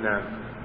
نعم.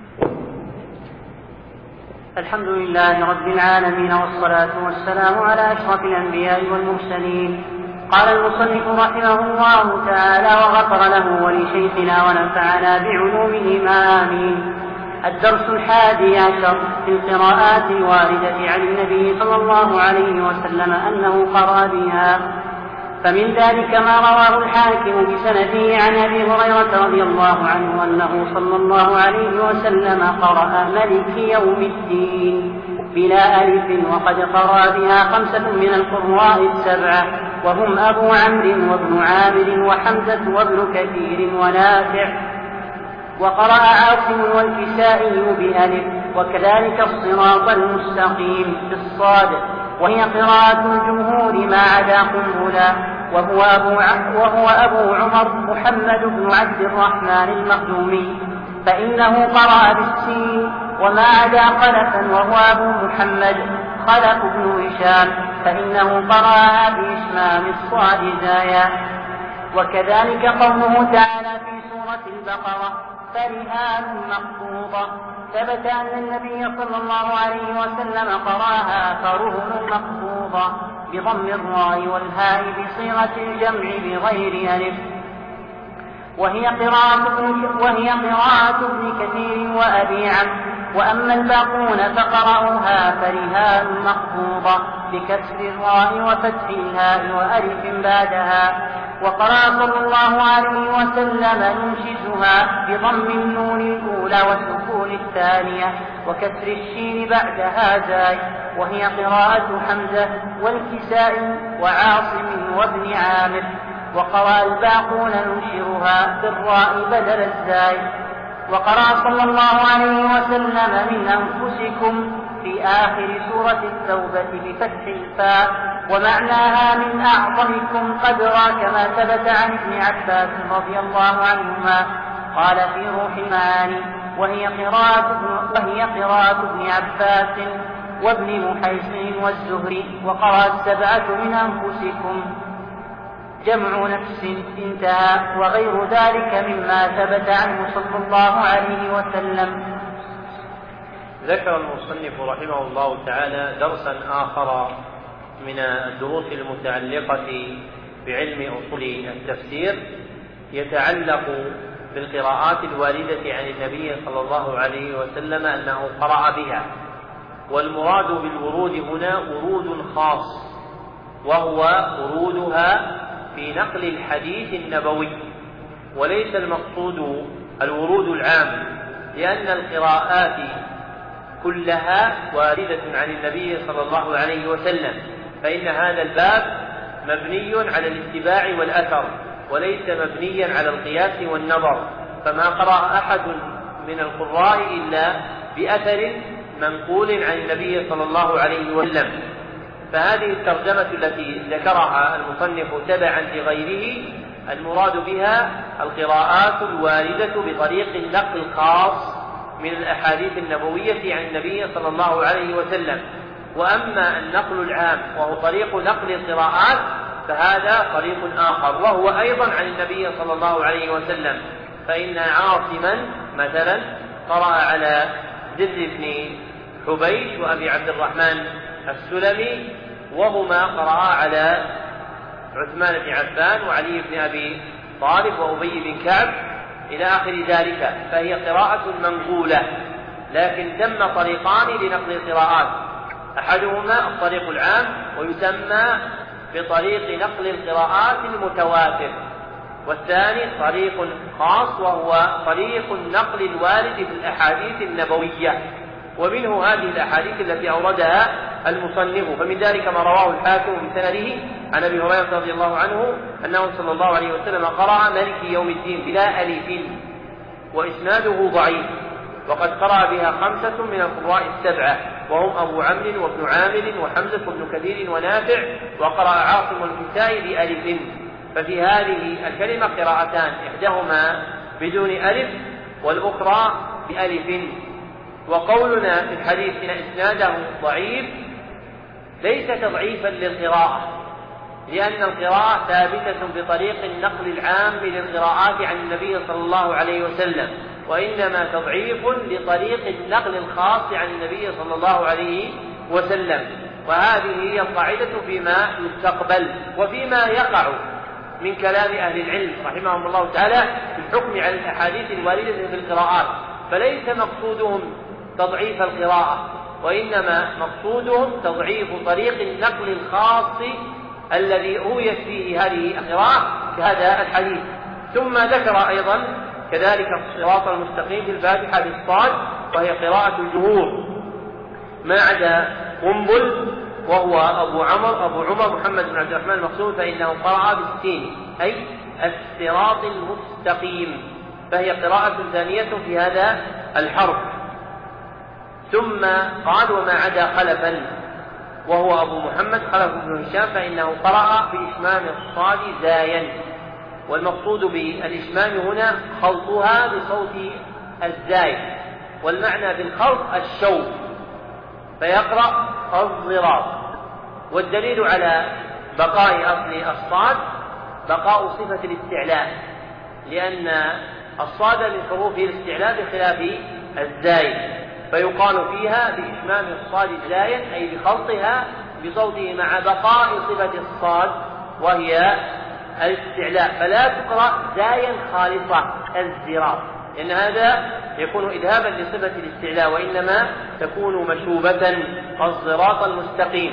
الحمد لله رب العالمين، والصلاة والسلام على أشرف الأنبياء والمرسلين. قال المصنف رحمه الله تعالى وغفر له ولشيخنا ونفعنا بعلومه آمين. الدرس 11 في القراءات الواردة عن النبي صلى الله عليه وسلم أنه قرأ بها. فمن ذلك ما رواه الحاكم بسنده عن أبي هريرة رضي الله عنه أنه صلى الله عليه وسلم قرأ ملك يوم الدين بلا ألف، وقد قرأ بها 5 من القراء 7، وهم أبو عمرو وابن عامر وحمزة وابن كثير ونافع، وقرأ عاصم والكسائي بألف، وكذلك الصراط المستقيم بالصاد، وهي قراءة الجمهور ما عدا قنبلا، وهو أبو عمر محمد بن عبد الرحمن المخزومي، فإنه قرأ بالسين، وما عدا خلفا وهو أبو محمد خلف بن هشام فإنه قرأ بإشمام الصاد زايا. وكذلك قوله تعالى في سورة البقرة فرهان مخفوضة، ثبت أن النبي صلى الله عليه وسلم قرأها فرهن مخفوضة بضم الراء والهاء بصيغة الجمع بغير ألف، وهي قراءة ابن كثير وأبي عمرو. وأما الباقون فقرأوها فرهان مخفوضة بكسر الراء وفتح الهاء وألف بعدها. وقرأ صلى الله عليه وسلم ينشزها بضم النون الأولى والسكون الثانية وكسر الشين بعدها زاي، وهي قراءة حمزة والكسائي وعاصم وابن عامر. وقرأ الباقون ننشرها بالراء بدل الزاي. وقرأ صلى الله عليه وسلم من أنفسكم في آخر سورة التوبة بفتح الفاء، ومعناها من أعظمكم قدرا، كما ثبت عن ابن عباس رضي الله عنهما قال في روح المعاني وهي قراءة ابن عباس وابن محيصن والزهري. وقرأ 7 من أنفسكم جمع نفس انتهى، وغير ذلك مما ثبت عنه صلى الله عليه وسلم. ذكر المصنف رحمه الله تعالى درسا آخر من الدروس المتعلقة بعلم أصول التفسير يتعلق بالقراءات الواردة عن النبي صلى الله عليه وسلم أنه قرأ بها. والمراد بالورود هنا ورود خاص، وهو ورودها في نقل الحديث النبوي، وليس المقصود الورود العام، لأن القراءات كلها واردة عن النبي صلى الله عليه وسلم، فإن هذا الباب مبني على الاتباع والأثر وليس مبنيا على القياس والنظر، فما قرأ أحد من القراء إلا بأثر منقول عن النبي صلى الله عليه وسلم. فهذه الترجمة التي ذكرها المصنف تبعا لغيره المراد بها القراءات الواردة بطريق النقل الخاص من الأحاديث النبوية عن النبي صلى الله عليه وسلم. وأما النقل العام وهو طريق نقل القراءات فهذا طريق آخر، وهو أيضا عن النبي صلى الله عليه وسلم، فإن عاصما مثلا قرأ على زر بن حبيش وأبي عبد الرحمن السلمي، وهما قرأ على عثمان بن عفان وعلي بن أبي طالب وأبي بن كعب إلى آخر ذلك، فهي قراءة منقولة، لكن ثم طريقان لنقل القراءات، أحدهما الطريق العام ويسمى بطريق نقل القراءات المتواتر، والثاني طريق خاص وهو طريق النقل الوارد في الأحاديث النبوية، ومنه هذه الأحاديث التي أوردها المصنف. فمن ذلك ما رواه الحاكم بسنده عن أبي هريرة رضي الله عنه أنه صلى الله عليه وسلم قرأ ملك يوم الدين بلا ألف، وإسناده ضعيف، وقد قرأ بها 5 من القراء 7، وهم أبو عمرو وابن عامر وحمزة وابن كثير ونافع، وقرأ عاصم والكسائي بألف. ففي هذه الكلمة قراءتان، إحداهما بدون ألف والأخرى بألف. وقولنا في الحديث إن إسناده ضعيف ليس تضعيفا للقراءة، لأن القراءة ثابتة بطريق النقل العام للقراءات عن النبي صلى الله عليه وسلم، وإنما تضعيف لطريق النقل الخاص عن النبي صلى الله عليه وسلم. وهذه هي القاعدة فيما يستقبل وفيما يقع من كلام أهل العلم رحمهم الله تعالى في الحكم على الأحاديث الواردة في القراءات. فليس مقصودهم تضعيف القراءة، وإنما مقصودهم تضعيف طريق النقل الخاص الذي رويت فيه هذه القراءة كهذا الحديث. ثم ذكر أيضا كذلك الصراط المستقيم في الفاتحة بالصاد، وهي قراءة الجمهور ما عدا قنبل وهو أبو عمر محمد بن عبد الرحمن المقصود، فإنه قرأ بالسين أي الصراط المستقيم، فهي قراءة ثانية في هذا الحرف. ثم قال وما عدا خلفا وهو أبو محمد خلف بن هشام، فإنه قرأ بإشمام الصاد زايا، والمقصود بالإشمام هنا خلطها بصوت الزاي، والمعنى بالخلط الشوط، فيقرأ الضراب. والدليل على بقاء أصل الصاد بقاء صفة الاستعلاء، لأن الصاد من حروف الاستعلاء بخلاف الزاي، فيقال فيها بإشمام الصاد زايا أي بخلطها بصوته مع بقاء صفة الصاد وهي الاستعلاء، فلا تقرأ زايا خالصة الزراب، لأن هذا يكون إذهابا لصفة الاستعلاء، وإنما تكون مشوبة الصراط المستقيم.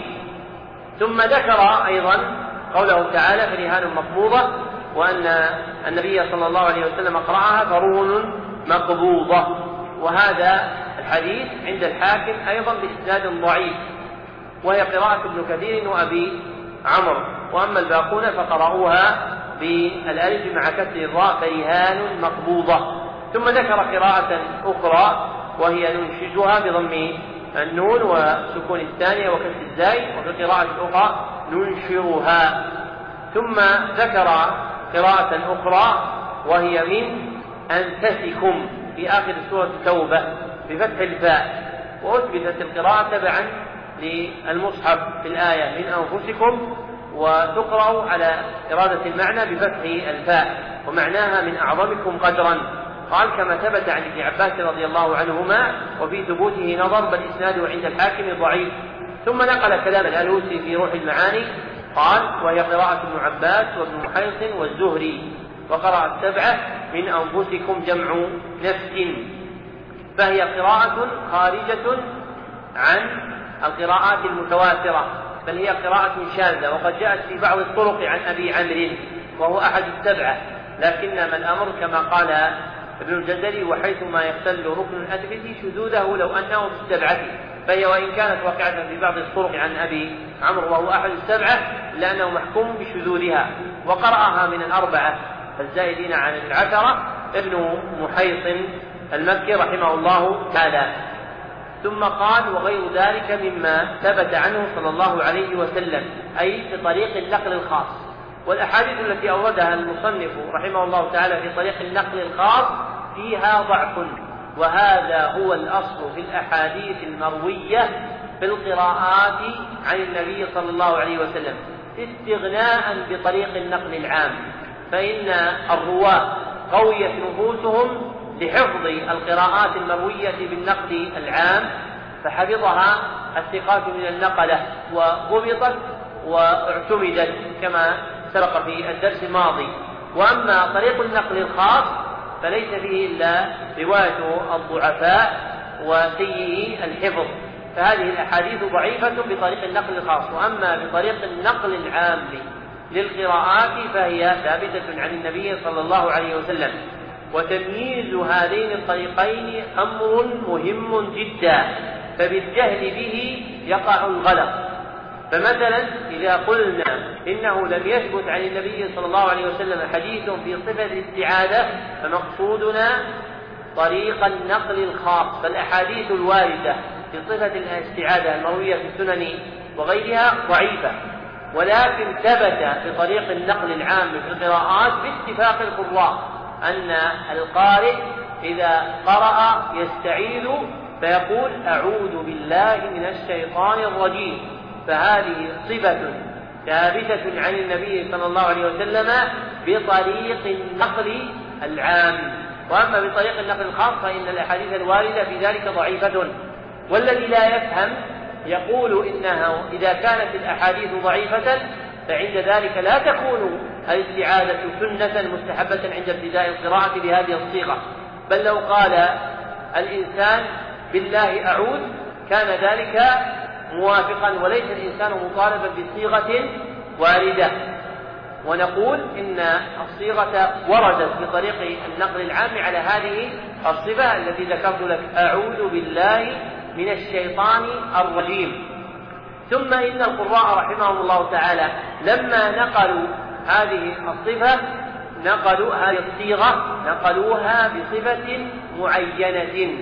ثم ذكر أيضا قوله تعالى فرهان مقبوضة، وأن النبي صلى الله عليه وسلم قرأها فرهن مقبوضة، وهذا الحديث عند الحاكم أيضا بإسناد ضعيف، وهي قراءة ابن كثير وأبي عمرو، وأما الباقون فقرأوها بالألف مع كسر الراء فرهان مقبوضة. ثم ذكر قراءة أخرى وهي ننشزها بضم النون وسكون الثانية وكسر الزاي، وفي قراءة أخرى ننشرها. ثم ذكر قراءة أخرى وهي من أنفسكم في آخر سورة التوبة بفتح الفاء، وأثبتت القراءة تبعا للمصحف في الآية من أنفسكم، وتقرأ على إرادة المعنى بفتح الفاء، ومعناها من أعظمكم قدرا. قال كما ثبت عن ابن عباس رضي الله عنهما، وفي ثبوته نظر بل إسناده عند الحاكم ضعيف. ثم نقل كلام الألوسي في روح المعاني قال وهي قراءة ابن عباس وابن محيص والزهري، وقرأ السبعة من أنفسكم جمع نفس، فهي قراءة خارجة عن القراءات المتواترة، بل هي قراءة شاذة، وقد جاءت في بعض الطرق عن أبي عمرو وهو أحد السبعة، لكنما الأمر كما قال ابن الجزري وحيثما يختل ركن الأثبت شذوذه لو أنه في السبعة، فهي وإن كانت واقعة في بعض الطرق عن أبي عمرو وهو أحد السبعة لأنه محكوم بشذوذها. وقرأها من الأربعة الزائدين عن العشرة ابن محيص المكي رحمه الله تعالى. ثم قال وغير ذلك مما ثبت عنه صلى الله عليه وسلم، أي في طريق النقل الخاص. والأحاديث التي أوردها المصنف رحمه الله تعالى في طريق النقل الخاص فيها ضعف، وهذا هو الأصل في الأحاديث المروية في القراءات عن النبي صلى الله عليه وسلم، استغناء بطريق النقل العام، فإن الرواة قويت نفوسهم لحفظ القراءات المروية بالنقل العام، فحفظها الثقات من النقلة وضبطت واعتمدت كما سبق في الدرس الماضي. وأما طريق النقل الخاص فليس فيه إلا رواية الضعفاء وسيئي الحفظ، فهذه الأحاديث ضعيفة بطريق النقل الخاص. وأما بطريق النقل العام للقراءات فهي ثابتة عن النبي صلى الله عليه وسلم. وتمييز هذين الطريقين أمر مهم جدا، فبالجهل به يقع الغلط. فمثلا إذا قلنا إنه لم يثبت عن النبي صلى الله عليه وسلم حديث في صفة الاستعاذة، فمقصودنا طريق النقل الخاص، فالأحاديث الواردة في صفة الاستعاذة المروية في السنن وغيرها ضعيفة، ولكن ثبت بطريق النقل العام في القراءات باتفاق القراء أن القارئ إذا قرأ يستعيذ فيقول أعوذ بالله من الشيطان الرجيم، فهذه صفة ثابتة عن النبي صلى الله عليه وسلم بطريق النقل العام. وأما بطريق النقل الخاص فإن الأحاديث الواردة في ذلك ضعيفة. والذي لا يفهم يقول إنه إذا كانت الأحاديث ضعيفة فعند ذلك لا تكون الاستعاذة سنة مستحبة عند ابتداء القراءة بهذه الصيغة، بل لو قال الإنسان بالله أعوذ كان ذلك موافقا، وليس الإنسان مطالبا بصيغة واردة. ونقول إن الصيغة وردت بطريق النقل العام على هذه الصفة التي ذكرت لك: أعوذ بالله من الشيطان الرجيم. ثم إن القراء رحمهم الله تعالى لما نقلوا هذه الصفة نقلوا هذه الصيغة نقلوها بصفة معينة،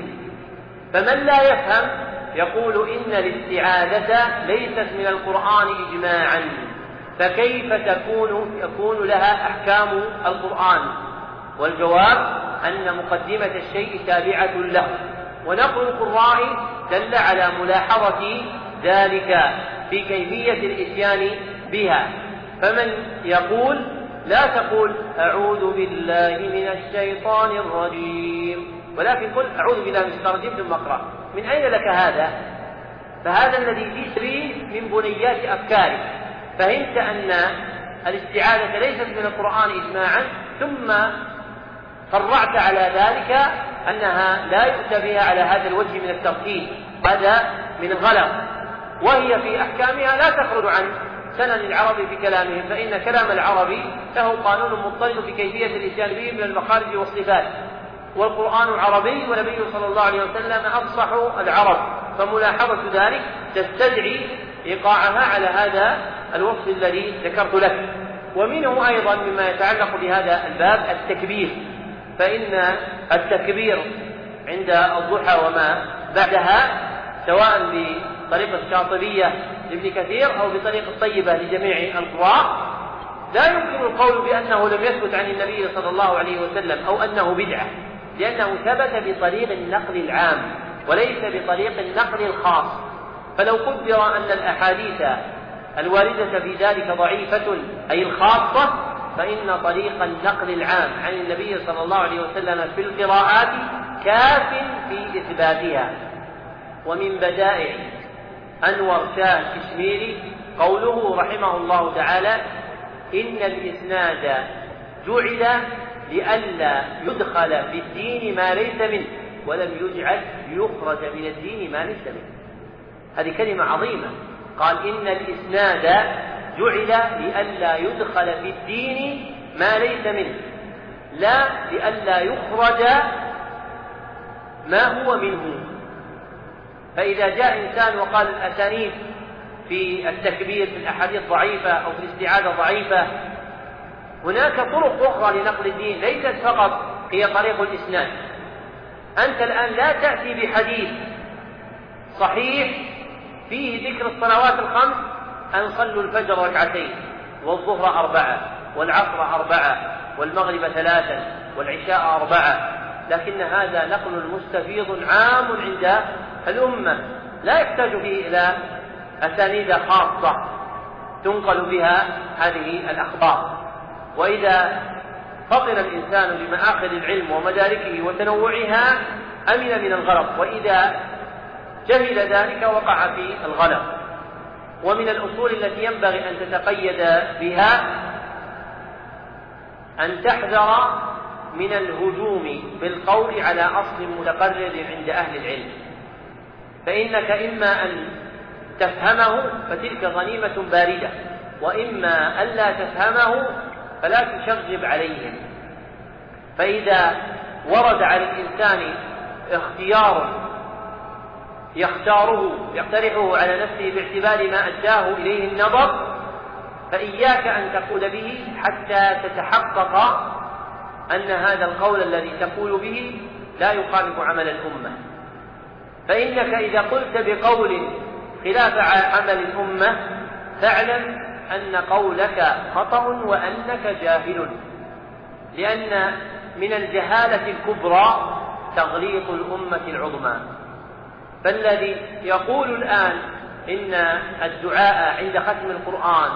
فمن لا يفهم يقول إن الاستعاذة ليست من القرآن إجماعا، فكيف يكون لها أحكام القرآن؟ والجواب أن مقدمة الشيء تابعة له، ونقل القراء دل على ملاحظة ذلك في كيفية الإتيان بها. فمن يقول لا تقول أعوذ بالله من الشيطان الرجيم، ولكن قل أعوذ بالله من الشيطان الرجيم ثم اقرأ. من أين لك هذا؟ فهذا الذي يجري من بنيات أفكارك. فهمت أن الاستعاذة ليست من القرآن إجماعا، ثم فرعت على ذلك أنها لا يؤتى بها على هذا الوجه من الترتيب، هذا من غلط، وهي في أحكامها لا تخرج عن سنن العرب في كلامهم، فإن كلام العربي له قانون مضطرد في كيفية الإتيان به من المخارج والصفات، والقرآن عربي والنبي صلى الله عليه وسلم أفصح العرب، فملاحظة ذلك تستدعي إيقاعها على هذا الوصف الذي ذكرت لك. ومنه أيضا مما يتعلق بهذا الباب التكبير، فإن التكبير عند الضحى وما بعدها سواء بطريق الشاطبية لابن كثير أو بطريق الطيبة لجميع القراء لا يمكن القول بأنه لم يثبت عن النبي صلى الله عليه وسلم أو أنه بدعة، لأنه ثبت بطريق النقل العام وليس بطريق النقل الخاص. فلو قدر أن الأحاديث الواردة في ذلك ضعيفة أي الخاصة، فإن طريق النقل العام عن النبي صلى الله عليه وسلم في القراءات كاف في إثباتها. ومن بدائع أنور شاه الكشميري قوله رحمه الله تعالى: إن الإسناد جعل لئلا يدخل في الدين ما ليس منه ولم يجعل ليخرج من الدين ما ليس منه. هذه كلمة عظيمة، قال إن الإسناد جعل لئلا يدخل في الدين ما ليس منه، لا لئلا يخرج ما هو منه. فإذا جاء إنسان وقال الأسانيد في التكبير في الأحاديث ضعيفة أو في الاستعاذة ضعيفة، هناك طرق أخرى لنقل الدين ليست فقط هي طريق الإسناد. أنت الآن لا تأتي بحديث صحيح فيه ذكر الصلوات الخمس أن صلوا الفجر ركعتين والظهر 4 والعصر 4 والمغرب 3 والعشاء 4، لكن هذا نقل مستفيض عام عند الأمة لا يحتاج فيه إلى أسانيد خاصة تنقل بها هذه الأخبار. وإذا فطن الإنسان بمآخذ العلم ومداركه وتنوعها أمن من الغلط، وإذا جهل ذلك وقع في الغلط. ومن الأصول التي ينبغي أن تتقيد بها أن تحذر من الهجوم بالقول على أصل متقرر عند أهل العلم، فإنك إما أن تفهمه فتلك غنيمة باردة، وإما ألا تفهمه فلا تشغب عليهم. فإذا ورد على الإنسان اختيار يقترحه على نفسه باعتبار ما أداه إليه النظر، فإياك أن تقول به حتى تتحقق أن هذا القول الذي تقول به لا يخالف عمل الأمة. فإنك إذا قلت بقول خلاف عمل الأمة فاعلم أن قولك خطأ وأنك جاهل، لأن من الجهالة الكبرى تغليط الأمة العظمى. فالذي يقول الآن إن الدعاء عند ختم القرآن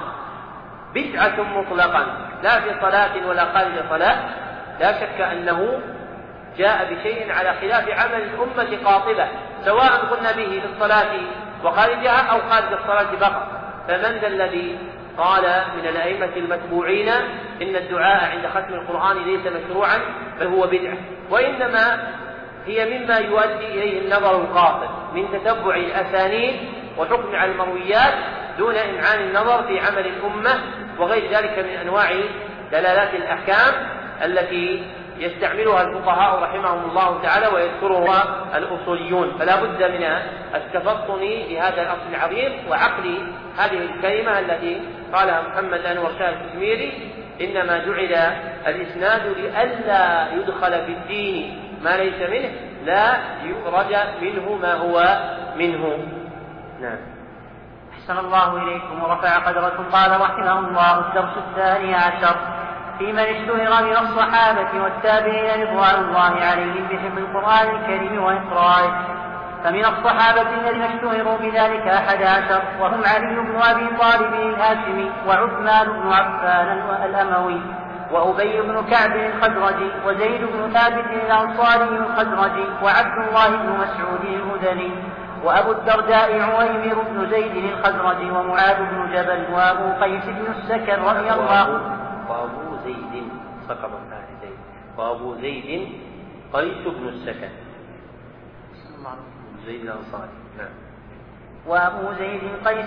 بدعة مطلقا لا في صلاة ولا خارج صلاة، لا شك أنه جاء بشيء على خلاف عمل الأمة قاطبة، سواء قلنا به في الصلاة وخارجها أو خارج الصلاة فقط. فمن ذا الذي قال من الأئمة المتبوعين إن الدعاء عند ختم القرآن ليس مشروعا بل هو بدعة، وإنما هي مما يؤدي إليه النظر القاصر من تتبع الأسانيد وحكم على المرويات دون إمعان النظر في عمل الأمة وغير ذلك من أنواع دلالات الأحكام التي يستعملها الفقهاء رحمهم الله تعالى ويذكرها الأصوليون. فلا بد من التفطن لهذا الأصل العظيم وعقل هذه الكلمة التي قالها محمد أنور شاه الكشميري: إنما جعل الإسناد لئلا يدخل في الدين ما ليس منه لا يخرج منه ما هو منه. نعم. أحسن الله إليكم ورفع قدركم. قال رحمه الله: الدرس 12 في من اشتهر من الصحابة والتابعين رضوان الله عليهم بحفظ القرآن الكريم وإقرائه. فمن الصحابة الذين اشتهروا بذلك 11 وهم علي بن أبي طالب الهاشمي وعثمان بن عفان الأموي وأبي بن كعب الخزرجي وزيد بن ثابت الأنصاري الخزرجي وعبد الله بن مسعود المدني وأبو الدرداء عويمر بن زيد الخزرجي ومعاذ بن جبل وأبو قيس بن السكن رضي الله وأبو زيد سقط زيد وأبو زيد قيس بن السكن زيد الأنصاري. نعم. وأبو زيد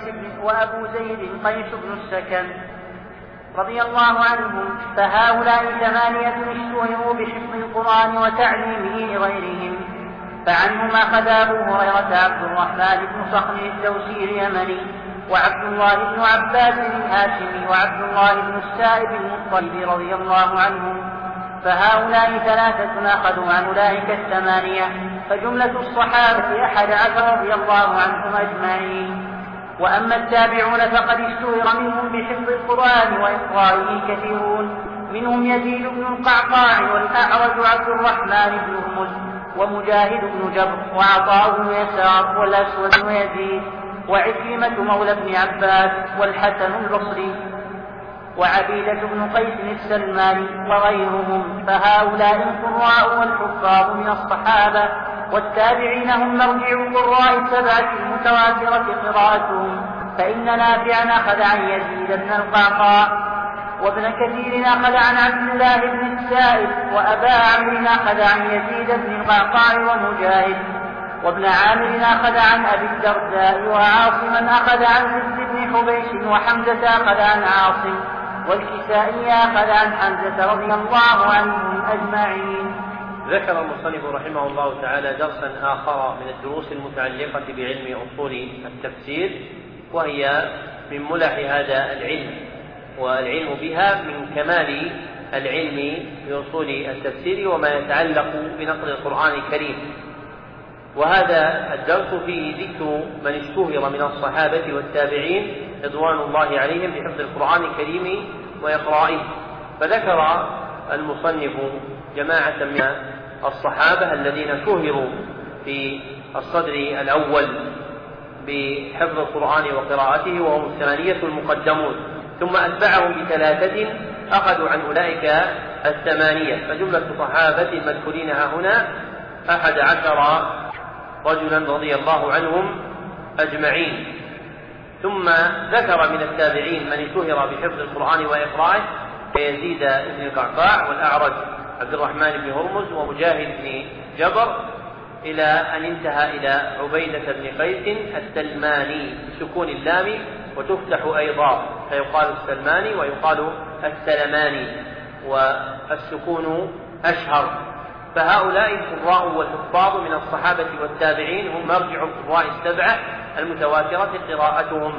قيس بن السكن رضي الله عنهم. فهؤلاء 8 اشتهروا بحفظ القرآن وتعليمه لغيرهم. فعنهم أخذ أبو هريرة عبد الرحمن بن صخر الدوسي اليمني وعبد الله بن عباس الهاشمي وعبد الله بن السائب المطلب رضي الله عنهم. فهؤلاء 3 أخذوا عن أولئك 8، فجملة الصحابة 11 رضي الله عنهم أجمعين. وأما التابعون فقد اشتهر منهم بحفظ القرآن وإقرائه كثيرون، منهم يزيد بن القعقاع والأعرج عبد الرحمن بن هرمز ومجاهد بن جبر وعطاء بن يسار والأسود بن يزيد وعكرمة مولى بن عباس والحسن البصري وعبيدة بن قيس السلماني وغيرهم. فهؤلاء القراء والحفاظ من الصحابة والتابعين هم مرجع القراء 7 المتواترة قراءتهم. فإن نافعا أخذ عن يزيد بن القعقاع وابن كثير أخذ عن عبد الله بن السائب وأبا عمرو أخذ عن يزيد بن القعقاع ومجاهد وابن عامر أخذ عن أبي الدرداء وعاصما أخذ عن زيد بن حبيش وحمزة أخذ عن عاصم والكسائي أخذ عن حمزة رضي الله عنهم أجمعين. ذكر المصنف رحمه الله تعالى درسا آخر من الدروس المتعلقة بعلم أصول التفسير، وهي من ملح هذا العلم، والعلم بها من كمال العلم بأصول التفسير وما يتعلق بنقل القرآن الكريم. وهذا الدرس فيه ذكر من اشتهر من الصحابة والتابعين رضوان الله عليهم بحفظ القرآن الكريم وإقرائه. فذكر المصنف جماعة من الصحابة الذين شهروا في الصدر الأول بحفظ القرآن وقراءته وهم 8 المقدمون، ثم أتبعهم ب3 أخذوا عن أولئك 8. فجملة الصحابة المذكورين هنا 11 رجلا رضي الله عنهم أجمعين. ثم ذكر من التابعين من اشتهر بحفظ القرآن وإقرائه كيزيد بن القعقاع والأعرج عبد الرحمن بن هرمز ومجاهد بن جبر، إلى أن انتهى إلى عبيدة بن قيس السلماني بسكون اللام وتفتح أيضا، فيقال السلماني ويقال السلماني والسكون أشهر. فهؤلاء القراء والحفاظ من الصحابة والتابعين هم مرجع القراء 7 المتواترة قراءتهم.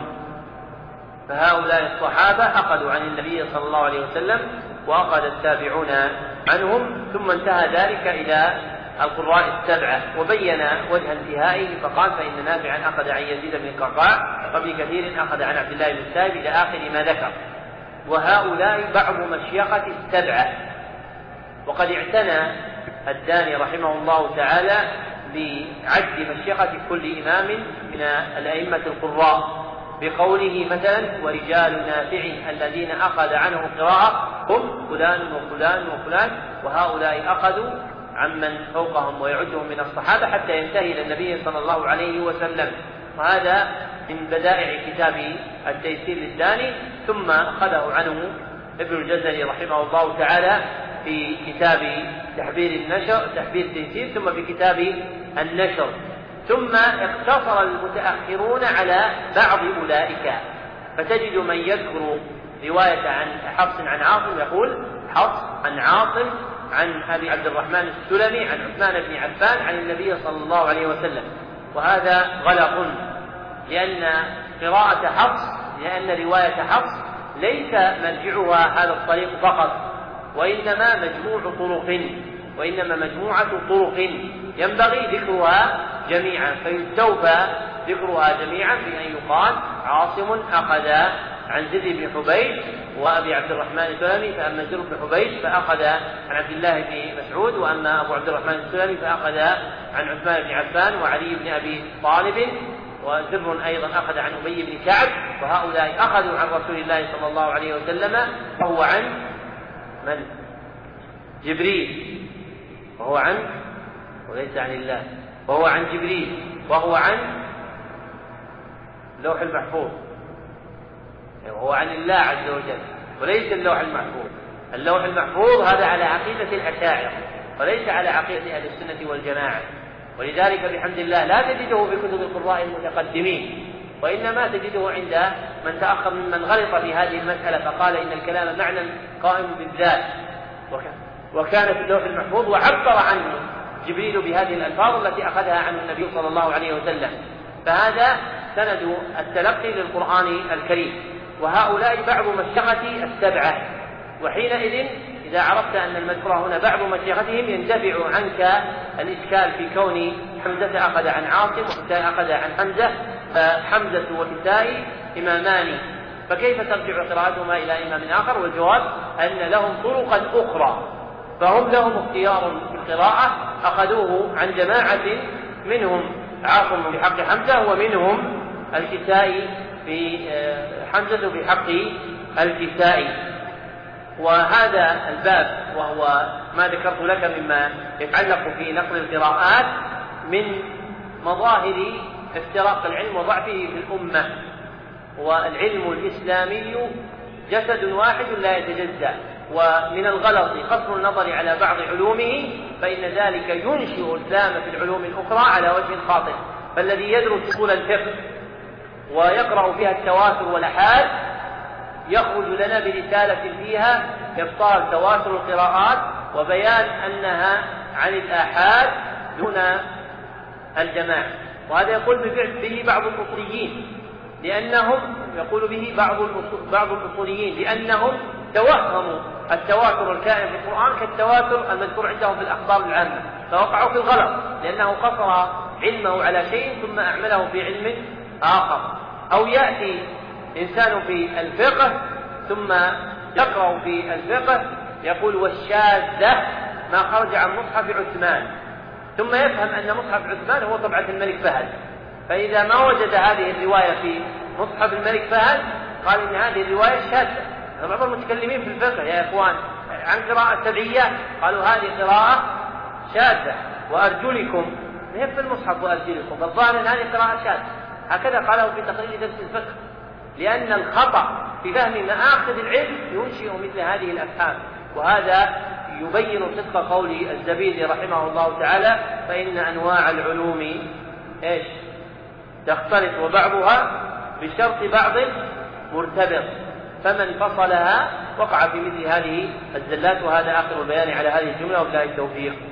فهؤلاء الصحابة أخذوا عن النبي صلى الله عليه وسلم وأخذ التابعون عنهم، ثم انتهى ذلك إلى القراء 7. وبين وجه انتهائه فقال: فإن نافعا أخذ عن يزيد بن القعقاع وابن كثير أخذ عن عبد الله بن السائب إلى آخر ما ذكر. وهؤلاء بعض مشيخة 7. وقد اعتنى الداني رحمه الله تعالى بعد مشيخة كل إمام من الأئمة القراء بقوله مثلا: ورجال نافع الذين أخذ عنه قراءة هم فلان وفلان وفلان، وهؤلاء أخذوا عمن فوقهم ويعدهم من الصحابة حتى ينتهي إلى النبي صلى الله عليه وسلم. وهذا من بدائع كتاب التيسير للداني، ثم أخذه عنه ابن الجزري رحمه الله تعالى في كتاب تحبير التيسير، ثم في كتاب النشر. ثم اقتصر المتأخرون على بعض أولئك، فتجد من يذكر رواية عن حفص عن عاصم يقول حفص عن عاصم عن أبي عبد الرحمن السلمي عن عثمان بن عفان عن النبي صلى الله عليه وسلم. وهذا غلط، لأن رواية حفص ليس مرجعها هذا الطريق فقط، وإنما مجموعة طرق ينبغي ذكرها جميعا، فيستوفى ذكرها جميعا بأن يقال عاصم أخذ عن زيد بن حبيش وأبي عبد الرحمن السلمي، فأما زيد بن حبيش فأخذ عن عبد الله بن مسعود، وأما أبو عبد الرحمن السلمي فأخذ عن عثمان بن عفان وعلي بن أبي طالب، وزر أيضا أخذ عن أبي بن كعب. وهؤلاء أخذوا عن رسول الله صلى الله عليه وسلم، وهو عن من؟ جبريل، وهو عن وليس عن الله، وهو عن جبريل، وهو عن اللوح المحفوظ، وهو عن الله عز وجل وليس اللوح المحفوظ. اللوح المحفوظ هذا على عقيدة الأشاعرة وليس على عقيدة أهل السنة والجماعة، ولذلك بحمد الله لا تجده في كتب القراء المتقدمين، وإنما تجده عند من تأخر ممن غلط في هذه المسألة فقال إن الكلام معنى قائم بالذات، وكان في اللوح المحفوظ وعبر عنه جبريل بهذه الألفاظ التي أخذها عن النبي صلى الله عليه وسلم. فهذا سند التلقي للقرآن الكريم، وهؤلاء بعض مشيخة السبعة. وحينئذ إذا عرفت أن المذكور هنا بعض مشيختهم يندفع عنك الإشكال في كون حمزة أخذ عن عاصم وكسائي أخذ عن حمزة، فحمزة وكسائي إمامان، فكيف ترجع قراءتهما إلى إمام آخر؟ والجواب أن لهم طرقا أخرى، فهم لهم اختيار في القراءة أخذوه عن جماعة منهم عاصم في حق حمزة، ومنهم الكسائي في حمزة في حق الكسائي. وهذا الباب وهو ما ذكرت لك مما يتعلق في نقل القراءات من مظاهر افتراق العلم وضعفه في الأمة. والعلم الإسلامي جسد واحد لا يتجزأ، ومن الغلط قصر النظر على بعض علومه، فإن ذلك ينشئ الإسلام في العلوم الأخرى على وجه خاطئ. فالذي يدرس أصول الفقه ويقرأ فيها التواتر والآحاد يخرج لنا برسالة فيها إبطال تواتر القراءات وبيان أنها عن الآحاد دون الجماعة. وهذا يقول به بعض الأصوليين، لأنهم يقول به بعض الأصوليين لأنهم توهموا التواتر الكائن في القرآن كالتواتر المذكور عندهم في الأخبار العامة، فوقعوا في الغلط، لأنه قصر علمه على شيء ثم أعمله في علم آخر. أو يأتي إنسان في الفقه ثم يقرأ في الفقه يقول والشاذة ما خرج عن مصحف عثمان، ثم يفهم أن مصحف عثمان هو طبعة الملك فهد، فإذا ما وجد هذه الرواية في مصحف الملك فهد قال إن هذه الرواية شاذة. بعض المتكلمين في الفقه يا إخوان عن قراءة سبعية قالوا هذه قراءة شاذة، وأرجلكم هي في المصحف وأرجلكم، فالظاهر أن هذه قراءة شاذة. هكذا قاله في تقرير درس الفقه، لأن الخطأ في فهم مآخذ العلم ينشئ مثل هذه الأفهام. وهذا يبين صدق قول الزبيدي رحمه الله تعالى فإن أنواع العلوم تختلط وبعضها بشرط بعض مرتبط، فمن فصلها وقع في مثل هذه الزلات. وهذا آخر البيان على هذه الجملة، وبالله التوفيق.